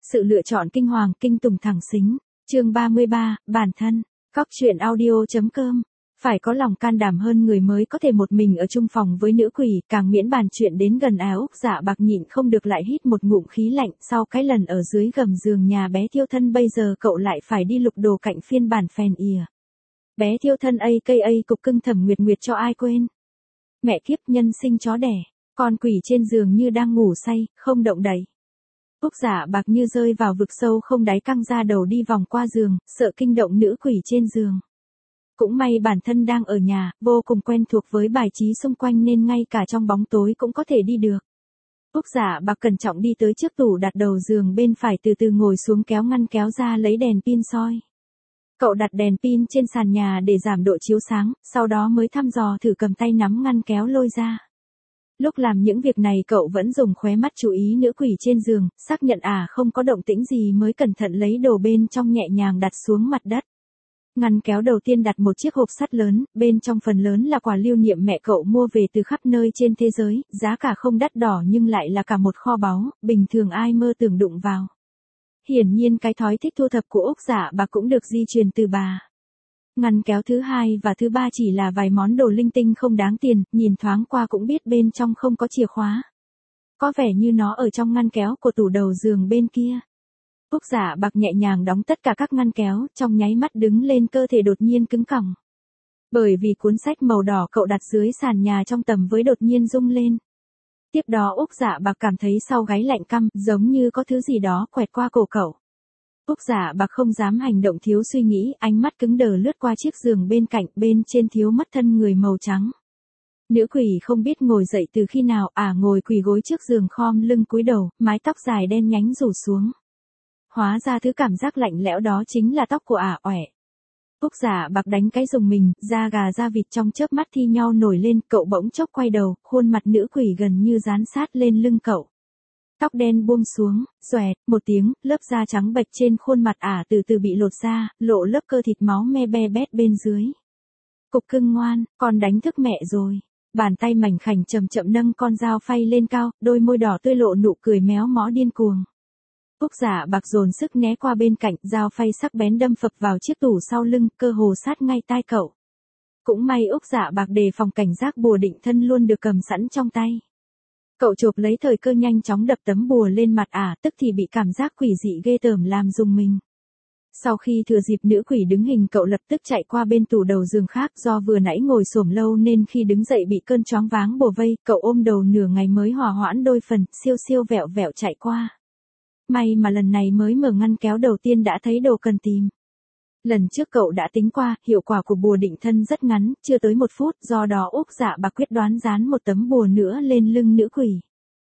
Sự lựa chọn kinh hoàng kinh tủng thẳng xính. Chương 33, bản thân. Góc truyện audio.com. Phải có lòng can đảm hơn người mới có thể một mình ở chung phòng với nữ quỷ, càng miễn bàn chuyện đến gần Úc Dạ Bạc nhịn không được lại hít một ngụm khí lạnh, sau cái lần ở dưới gầm giường nhà bé Thiêu Thân bây giờ cậu lại phải đi lục đồ cạnh phiên bản phèn ỉa. Bé Thiêu Thân AKA cục cưng Thẩm Nguyệt Nguyệt cho ai quên. Mẹ kiếp nhân sinh chó đẻ, con quỷ trên giường như đang ngủ say, không động đậy. Úc Dạ Bạc như rơi vào vực sâu không đáy, căng ra đầu đi vòng qua giường, sợ kinh động nữ quỷ trên giường. Cũng may bản thân đang ở nhà, vô cùng quen thuộc với bài trí xung quanh nên ngay cả trong bóng tối cũng có thể đi được. Úc Dạ Bạc cẩn trọng đi tới trước tủ đặt đầu giường bên phải, từ từ ngồi xuống kéo ngăn kéo ra lấy đèn pin soi. Cậu đặt đèn pin trên sàn nhà để giảm độ chiếu sáng, sau đó mới thăm dò thử cầm tay nắm ngăn kéo lôi ra. Lúc làm những việc này cậu vẫn dùng khóe mắt chú ý nữ quỷ trên giường, xác nhận không có động tĩnh gì mới cẩn thận lấy đồ bên trong nhẹ nhàng đặt xuống mặt đất. Ngăn kéo đầu tiên đặt một chiếc hộp sắt lớn, bên trong phần lớn là quà lưu niệm mẹ cậu mua về từ khắp nơi trên thế giới, giá cả không đắt đỏ nhưng lại là cả một kho báu, bình thường ai mơ tưởng đụng vào. Hiển nhiên cái thói thích thu thập của Úc Dạ Bạc cũng được di truyền từ bà. Ngăn kéo thứ hai và thứ ba chỉ là vài món đồ linh tinh không đáng tiền, nhìn thoáng qua cũng biết bên trong không có chìa khóa. Có vẻ như nó ở trong ngăn kéo của tủ đầu giường bên kia. Úc Dạ Bạc nhẹ nhàng đóng tất cả các ngăn kéo, trong nháy mắt đứng lên, cơ thể đột nhiên cứng cỏng. Bởi vì cuốn sách màu đỏ cậu đặt dưới sàn nhà trong tầm với đột nhiên rung lên. Tiếp đó Úc Dạ Bạc cảm thấy sau gáy lạnh căm, giống như có thứ gì đó quẹt qua cổ cậu. Úc Dạ Bạc không dám hành động thiếu suy nghĩ, ánh mắt cứng đờ lướt qua chiếc giường bên cạnh, bên trên thiếu mất thân người màu trắng. Nữ quỷ không biết ngồi dậy từ khi nào, ngồi quỳ gối trước giường khom lưng cúi đầu, mái tóc dài đen nhánh rủ xuống. Hóa ra thứ cảm giác lạnh lẽo đó chính là tóc của oẻ. Úc Dạ Bạc đánh cái rùng mình, da gà da vịt trong chớp mắt thi nhau nổi lên, cậu bỗng chốc quay đầu, khuôn mặt nữ quỷ gần như dán sát lên lưng cậu. Tóc đen buông xuống, xoẹt, một tiếng, lớp da trắng bệch trên khuôn mặt từ từ bị lột ra, lộ lớp cơ thịt máu me be bét bên dưới. Cục cưng ngoan, con đánh thức mẹ rồi. Bàn tay mảnh khảnh chậm chậm nâng con dao phay lên cao, đôi môi đỏ tươi lộ nụ cười méo mó điên cuồng. Úc Dạ Bạc dồn sức né qua bên cạnh, dao phay sắc bén đâm phập vào chiếc tủ sau lưng, cơ hồ sát ngay tai cậu. Cũng may Úc Dạ Bạc đề phòng cảnh giác, bùa định thân luôn được cầm sẵn trong tay. Cậu chộp lấy thời cơ nhanh chóng đập tấm bùa lên mặt tức thì bị cảm giác quỷ dị ghê tởm làm rùng mình. Sau khi thừa dịp nữ quỷ đứng hình, cậu lập tức chạy qua bên tủ đầu giường khác, do vừa nãy ngồi xổm lâu nên khi đứng dậy bị cơn choáng váng bủa vây, cậu ôm đầu nửa ngày mới hòa hoãn đôi phần, siêu siêu vẹo vẹo chạy qua. May mà lần này mới mở ngăn kéo đầu tiên đã thấy đồ cần tìm. Lần trước cậu đã tính qua, hiệu quả của bùa định thân rất ngắn, chưa tới 1 phút, do đó Úc Dạ Bạc quyết đoán dán một tấm bùa nữa lên lưng nữ quỷ.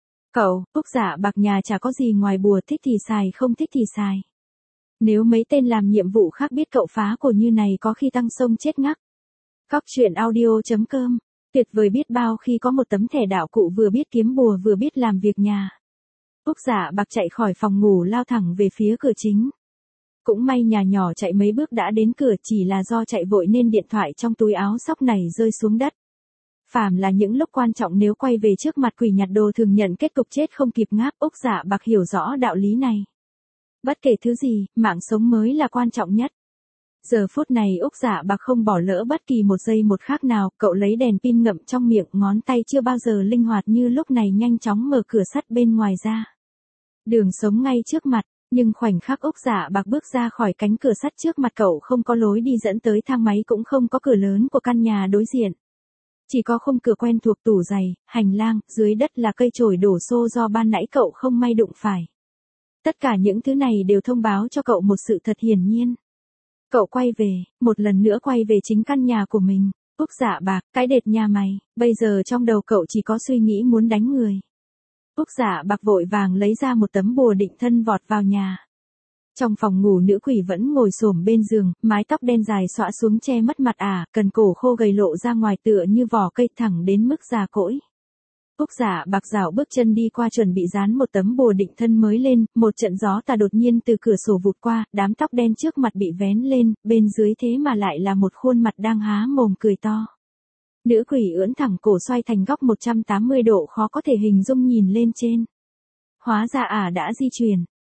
Úc Dạ Bạc nhà chả có gì ngoài bùa, thích thì xài, không thích thì xài. Nếu mấy tên làm nhiệm vụ khác biết cậu phá cổ như này có khi tăng sông chết ngắc. Góc truyện audio.com, tuyệt vời biết bao khi có một tấm thẻ đạo cụ vừa biết kiếm bùa vừa biết làm việc nhà. Úc Dạ Bạc chạy khỏi phòng ngủ lao thẳng về phía cửa chính. Cũng may nhà nhỏ chạy mấy bước đã đến cửa, chỉ là do chạy vội nên điện thoại trong túi áo sóc này rơi xuống đất. Phàm là những lúc quan trọng nếu quay về trước mặt quỷ nhặt đồ thường nhận kết cục chết không kịp ngáp, Úc Dạ Bạc hiểu rõ đạo lý này. Bất kể thứ gì, mạng sống mới là quan trọng nhất. Giờ phút này Úc Dạ Bạc không bỏ lỡ bất kỳ một giây một khác nào, cậu lấy đèn pin ngậm trong miệng, ngón tay chưa bao giờ linh hoạt như lúc này nhanh chóng mở cửa sắt bên ngoài ra. Đường sống ngay trước mặt, nhưng khoảnh khắc Úc Dạ Bạc bước ra khỏi cánh cửa sắt trước mặt cậu không có lối đi dẫn tới thang máy, cũng không có cửa lớn của căn nhà đối diện. Chỉ có khung cửa quen thuộc, tủ giày, hành lang, dưới đất là cây chổi đổ xô do ban nãy cậu không may đụng phải. Tất cả những thứ này đều thông báo cho cậu một sự thật hiển nhiên. Cậu quay về, một lần nữa quay về chính căn nhà của mình. Úc Dạ Bạc, cái đệt nhà mày, bây giờ trong đầu cậu chỉ có suy nghĩ muốn đánh người. Úc Dạ Bạc vội vàng lấy ra một tấm bùa định thân vọt vào nhà. Trong phòng ngủ nữ quỷ vẫn ngồi xổm bên giường, mái tóc đen dài xõa xuống che mất mặt cần cổ khô gầy lộ ra ngoài tựa như vỏ cây thẳng đến mức già cỗi. Úc Dạ Bạc dạo bước chân đi qua chuẩn bị dán một tấm bùa định thân mới lên, một trận gió tà đột nhiên từ cửa sổ vụt qua, đám tóc đen trước mặt bị vén lên, bên dưới thế mà lại là một khuôn mặt đang há mồm cười to. Nữ quỷ ưỡn thẳng cổ xoay thành góc 180 độ khó có thể hình dung nhìn lên trên. Hóa ra đã di chuyển.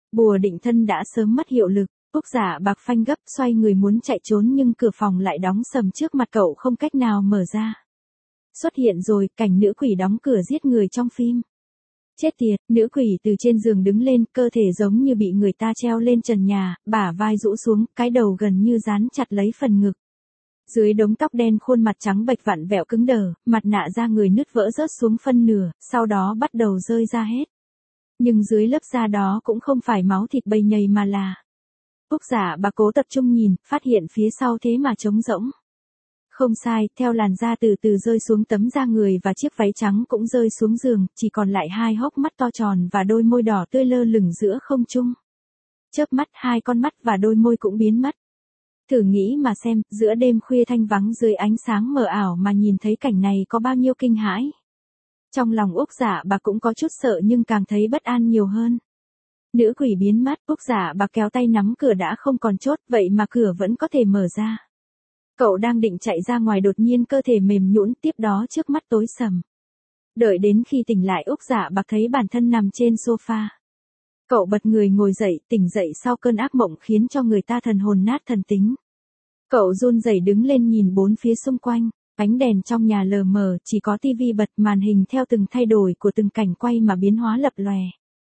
Bùa định thân đã sớm mất hiệu lực, Úc Dạ Bạc phanh gấp xoay người muốn chạy trốn nhưng cửa phòng lại đóng sầm trước mặt cậu không cách nào mở ra. Xuất hiện rồi, cảnh nữ quỷ đóng cửa giết người trong phim. Chết tiệt, nữ quỷ từ trên giường đứng lên, cơ thể giống như bị người ta treo lên trần nhà, bả vai rũ xuống, cái đầu gần như dán chặt lấy phần ngực. Dưới đống tóc đen khuôn mặt trắng bệch vặn vẹo cứng đờ, mặt nạ da người nứt vỡ rớt xuống phân nửa, sau đó bắt đầu rơi ra hết. Nhưng dưới lớp da đó cũng không phải máu thịt bầy nhầy mà là... Úc Dạ Bạc cố tập trung nhìn, phát hiện phía sau thế mà trống rỗng. Không sai, theo làn da từ từ rơi xuống tấm da người và chiếc váy trắng cũng rơi xuống giường, chỉ còn lại hai hốc mắt to tròn và đôi môi đỏ tươi lơ lửng giữa không trung. Chớp mắt hai con mắt và đôi môi cũng biến mất. Thử nghĩ mà xem, giữa đêm khuya thanh vắng dưới ánh sáng mờ ảo mà nhìn thấy cảnh này có bao nhiêu kinh hãi. Trong lòng Úc Dạ Bạc cũng có chút sợ nhưng càng thấy bất an nhiều hơn. Nữ quỷ biến mất, Úc Dạ Bạc kéo tay nắm cửa đã không còn chốt, vậy mà cửa vẫn có thể mở ra. Cậu đang định chạy ra ngoài đột nhiên cơ thể mềm nhũn, tiếp đó trước mắt tối sầm. Đợi đến khi tỉnh lại Úc Dạ Bạc thấy bản thân nằm trên sofa. Cậu bật người ngồi dậy, tỉnh dậy sau cơn ác mộng khiến cho người ta thần hồn nát thần tính. Cậu run rẩy đứng lên nhìn bốn phía xung quanh, ánh đèn trong nhà lờ mờ, chỉ có tivi bật màn hình theo từng thay đổi của từng cảnh quay mà biến hóa lập lòe.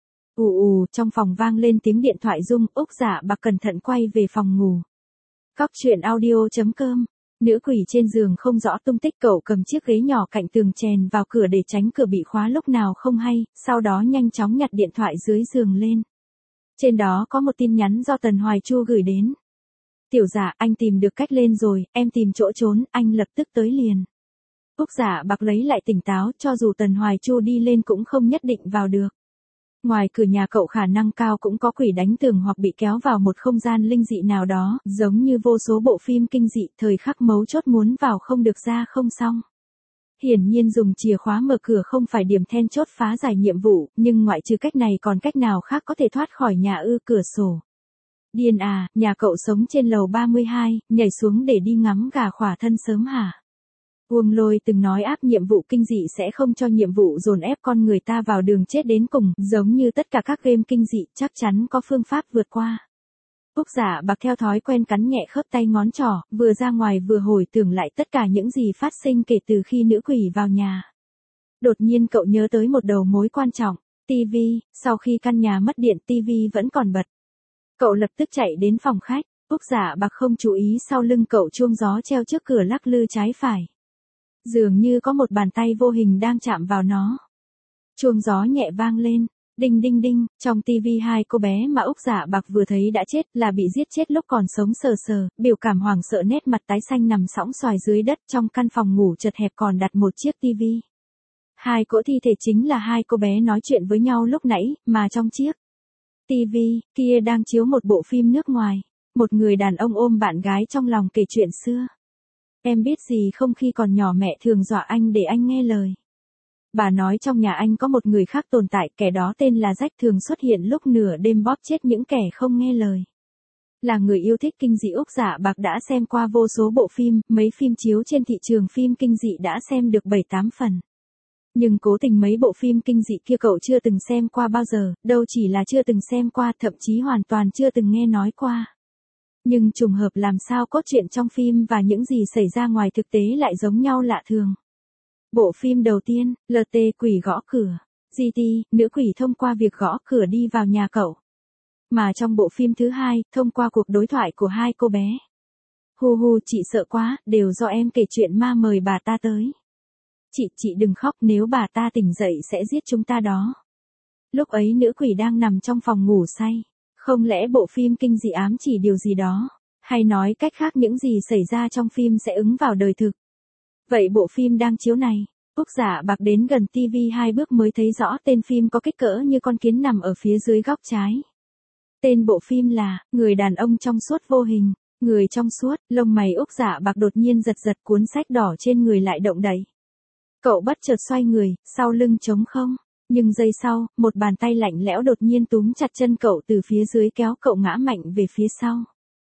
Ù ù, trong phòng vang lên tiếng điện thoại rung, Úc Dạ Bạc cẩn thận quay về phòng ngủ. Cóc truyện audio.com. Nữ quỷ trên giường không rõ tung tích, cậu cầm chiếc ghế nhỏ cạnh tường chèn vào cửa để tránh cửa bị khóa lúc nào không hay, sau đó nhanh chóng nhặt điện thoại dưới giường lên. Trên đó có một tin nhắn do Tần Hoài Chu gửi đến. Tiểu Dạ, anh tìm được cách lên rồi, em tìm chỗ trốn, anh lập tức tới liền. Úc Dạ Bạc lấy lại tỉnh táo, cho dù Tần Hoài Chu đi lên cũng không nhất định vào được. Ngoài cửa nhà cậu khả năng cao cũng có quỷ đánh tường hoặc bị kéo vào một không gian linh dị nào đó, giống như vô số bộ phim kinh dị, thời khắc mấu chốt muốn vào không được ra không xong. Hiển nhiên dùng chìa khóa mở cửa không phải điểm then chốt phá giải nhiệm vụ, nhưng ngoại trừ cách này còn cách nào khác có thể thoát khỏi nhà ư? Cửa sổ. Điên à, nhà cậu sống trên lầu 32, nhảy xuống để đi ngắm gà khỏa thân sớm hả? Uông Lôi từng nói áp nhiệm vụ kinh dị sẽ không cho nhiệm vụ dồn ép con người ta vào đường chết đến cùng, giống như tất cả các game kinh dị chắc chắn có phương pháp vượt qua. Úc Dạ Bạc theo thói quen cắn nhẹ khớp tay ngón trỏ, vừa ra ngoài vừa hồi tưởng lại tất cả những gì phát sinh kể từ khi nữ quỷ vào nhà. Đột nhiên cậu nhớ tới một đầu mối quan trọng, TV, sau khi căn nhà mất điện TV vẫn còn bật. Cậu lập tức chạy đến phòng khách, Úc Dạ Bạc không chú ý sau lưng cậu chuông gió treo trước cửa lắc lư trái phải. Dường như có một bàn tay vô hình đang chạm vào nó. Chuông gió nhẹ vang lên, đinh đinh đinh, trong tivi hai cô bé mà Úc Dạ Bạc vừa thấy đã chết là bị giết chết lúc còn sống sờ sờ, biểu cảm hoảng sợ nét mặt tái xanh nằm sõng xoài dưới đất, trong căn phòng ngủ chật hẹp còn đặt một chiếc tivi. Hai cỗ thi thể chính là hai cô bé nói chuyện với nhau lúc nãy, mà trong chiếc tivi kia đang chiếu một bộ phim nước ngoài. Một người đàn ông ôm bạn gái trong lòng kể chuyện xưa. Em biết gì không, khi còn nhỏ mẹ thường dọa anh để anh nghe lời. Bà nói trong nhà anh có một người khác tồn tại, kẻ đó tên là Jack, thường xuất hiện lúc nửa đêm bóp chết những kẻ không nghe lời. Là người yêu thích kinh dị, Úc Dạ Bạc đã xem qua vô số bộ phim, mấy phim chiếu trên thị trường phim kinh dị đã xem được 7-8 phần. Nhưng cố tình mấy bộ phim kinh dị kia cậu chưa từng xem qua bao giờ, đâu chỉ là chưa từng xem qua, thậm chí hoàn toàn chưa từng nghe nói qua. Nhưng trùng hợp làm sao cốt truyện trong phim và những gì xảy ra ngoài thực tế lại giống nhau lạ thường. Bộ phim đầu tiên, LT quỷ gõ cửa, GT, nữ quỷ thông qua việc gõ cửa đi vào nhà cậu. Mà trong bộ phim thứ hai, thông qua cuộc đối thoại của hai cô bé. Hu hu, chị sợ quá, đều do em kể chuyện ma mời bà ta tới. Chị đừng khóc, nếu bà ta tỉnh dậy sẽ giết chúng ta đó. Lúc ấy nữ quỷ đang nằm trong phòng ngủ say. Không lẽ bộ phim kinh dị ám chỉ điều gì đó? Hay nói cách khác những gì xảy ra trong phim sẽ ứng vào đời thực? Vậy bộ phim đang chiếu này, Úc Dạ Bạc đến gần TV 2 bước mới thấy rõ tên phim có kích cỡ như con kiến nằm ở phía dưới góc trái. Tên bộ phim là Người đàn ông trong suốt vô hình. Người trong suốt, lông mày Úc Dạ Bạc đột nhiên giật giật, cuốn sách đỏ trên người lại động đậy. Cậu bất chợt xoay người, sau lưng trống không. Nhưng giây sau, một bàn tay lạnh lẽo đột nhiên túm chặt chân cậu từ phía dưới kéo cậu ngã mạnh về phía sau.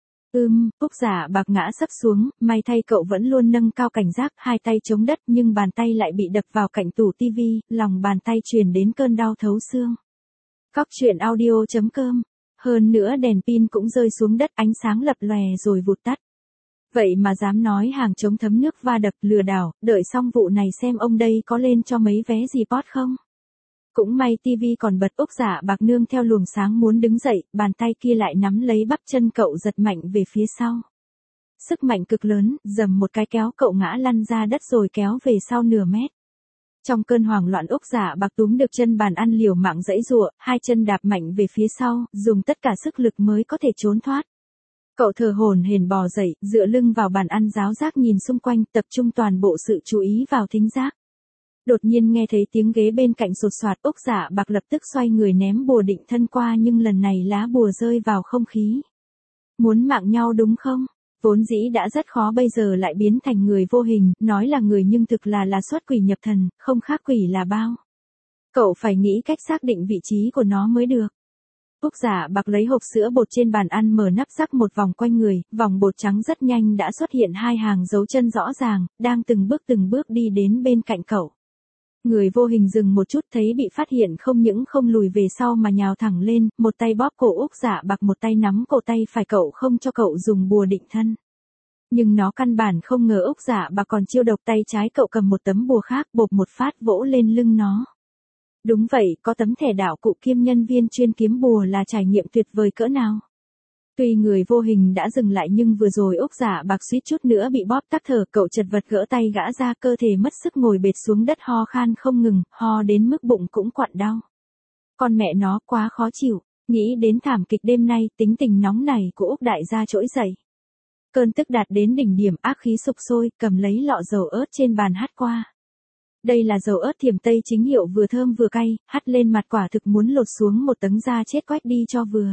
Úc Dạ Bạc ngã sấp xuống, may thay cậu vẫn luôn nâng cao cảnh giác, hai tay chống đất nhưng bàn tay lại bị đập vào cạnh tủ tivi, lòng bàn tay truyền đến cơn đau thấu xương. Cóc truyện audio.com Hơn nữa đèn pin cũng rơi xuống đất, ánh sáng lập lòe rồi vụt tắt. Vậy mà dám nói hàng chống thấm nước va đập lừa đảo, đợi xong vụ này xem ông đây có lên cho mấy vé gì post không. Cũng may tivi còn bật. Úc Dạ Bạc nương theo luồng sáng muốn đứng dậy, bàn tay kia lại nắm lấy bắp chân cậu giật mạnh về phía sau. Sức mạnh cực lớn, dầm một cái kéo cậu ngã lăn ra đất rồi kéo về sau nửa mét. Trong cơn hoảng loạn Úc Dạ Bạc túm được chân bàn ăn liều mạng giãy giụa, hai chân đạp mạnh về phía sau, dùng tất cả sức lực mới có thể trốn thoát. Cậu thở hổn hển bò dậy, dựa lưng vào bàn ăn giáo giác nhìn xung quanh, tập trung toàn bộ sự chú ý vào thính giác. Đột nhiên nghe thấy tiếng ghế bên cạnh sột soạt, Úc Dạ Bạc lập tức xoay người ném bùa định thân qua, nhưng lần này lá bùa rơi vào không khí. Muốn mạng nhau đúng không? Vốn dĩ đã rất khó bây giờ lại biến thành người vô hình, nói là người nhưng thực là xuất quỷ nhập thần, không khác quỷ là bao. Cậu phải nghĩ cách xác định vị trí của nó mới được. Úc Dạ Bạc lấy hộp sữa bột trên bàn ăn, mở nắp rắc một vòng quanh người, vòng bột trắng rất nhanh đã xuất hiện hai hàng dấu chân rõ ràng, đang từng bước đi đến bên cạnh cậu. Người vô hình dừng một chút, thấy bị phát hiện không những không lùi về sau mà nhào thẳng lên, một tay bóp cổ Úc Dạ Bạc, một tay nắm cổ tay phải cậu không cho cậu dùng bùa định thân. Nhưng nó căn bản không ngờ Úc Dạ Bạc còn chiêu độc, tay trái cậu cầm một tấm bùa khác, bộp một phát vỗ lên lưng nó. Đúng vậy, có tấm thẻ đạo cụ kiêm nhân viên chuyên kiếm bùa là trải nghiệm tuyệt vời cỡ nào. Tuy người vô hình đã dừng lại nhưng vừa rồi Úc Dạ Bạc suýt chút nữa bị bóp tắc thở, cậu chật vật gỡ tay gã ra, cơ thể mất sức ngồi bệt xuống đất ho khan không ngừng, ho đến mức bụng cũng quặn đau. Con mẹ nó quá khó chịu, nghĩ đến thảm kịch đêm nay, tính tình nóng này của Úc đại gia trỗi dậy. Cơn tức đạt đến đỉnh điểm, ác khí sục sôi, cầm lấy lọ dầu ớt trên bàn hắt qua. Đây là dầu ớt thiểm Tây chính hiệu, vừa thơm vừa cay, hắt lên mặt quả thực muốn lột xuống một tấc da chết quách đi cho vừa.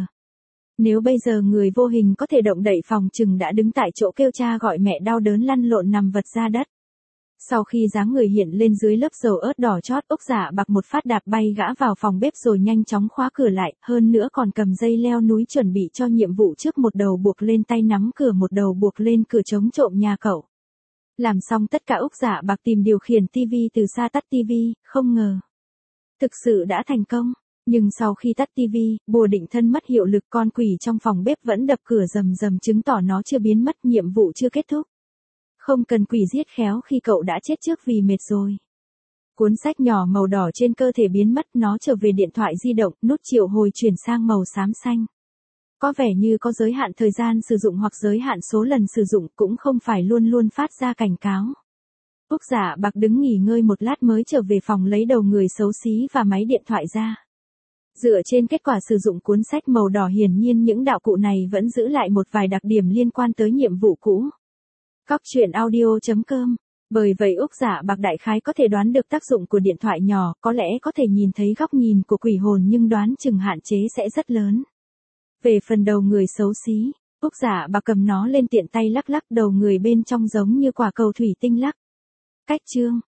Nếu bây giờ người vô hình có thể động đậy phòng chừng đã đứng tại chỗ kêu cha gọi mẹ, đau đớn lăn lộn nằm vật ra đất. Sau khi dáng người hiện lên dưới lớp dầu ớt đỏ chót, Úc Dạ Bạc một phát đạp bay gã vào phòng bếp rồi nhanh chóng khóa cửa lại, hơn nữa còn cầm dây leo núi chuẩn bị cho nhiệm vụ trước, một đầu buộc lên tay nắm cửa, một đầu buộc lên cửa chống trộm nhà cậu. Làm xong tất cả, Úc Dạ Bạc tìm điều khiển tivi từ xa tắt tivi, không ngờ. Thực sự đã thành công. Nhưng sau khi tắt tivi, bùa định thân mất hiệu lực, con quỷ trong phòng bếp vẫn đập cửa rầm rầm, chứng tỏ nó chưa biến mất, nhiệm vụ chưa kết thúc. Không cần quỷ giết khéo khi cậu đã chết trước vì mệt rồi. Cuốn sách nhỏ màu đỏ trên cơ thể biến mất, nó trở về điện thoại di động, nút triệu hồi chuyển sang màu xám xanh. Có vẻ như có giới hạn thời gian sử dụng hoặc giới hạn số lần sử dụng, cũng không phải luôn luôn phát ra cảnh cáo. Úc Dạ Bạc đứng nghỉ ngơi một lát mới trở về phòng lấy đầu người xấu xí và máy điện thoại ra. Dựa trên kết quả sử dụng cuốn sách màu đỏ, hiển nhiên những đạo cụ này vẫn giữ lại một vài đặc điểm liên quan tới nhiệm vụ cũ. Cóc truyện audio.com. Bởi vậy Úc Dạ Bạc đại khái có thể đoán được tác dụng của điện thoại nhỏ, có lẽ có thể nhìn thấy góc nhìn của quỷ hồn nhưng đoán chừng hạn chế sẽ rất lớn. Về phần đầu người xấu xí, Úc Dạ Bạc cầm nó lên tiện tay lắc lắc, đầu người bên trong giống như quả cầu thủy tinh lắc. Cách chương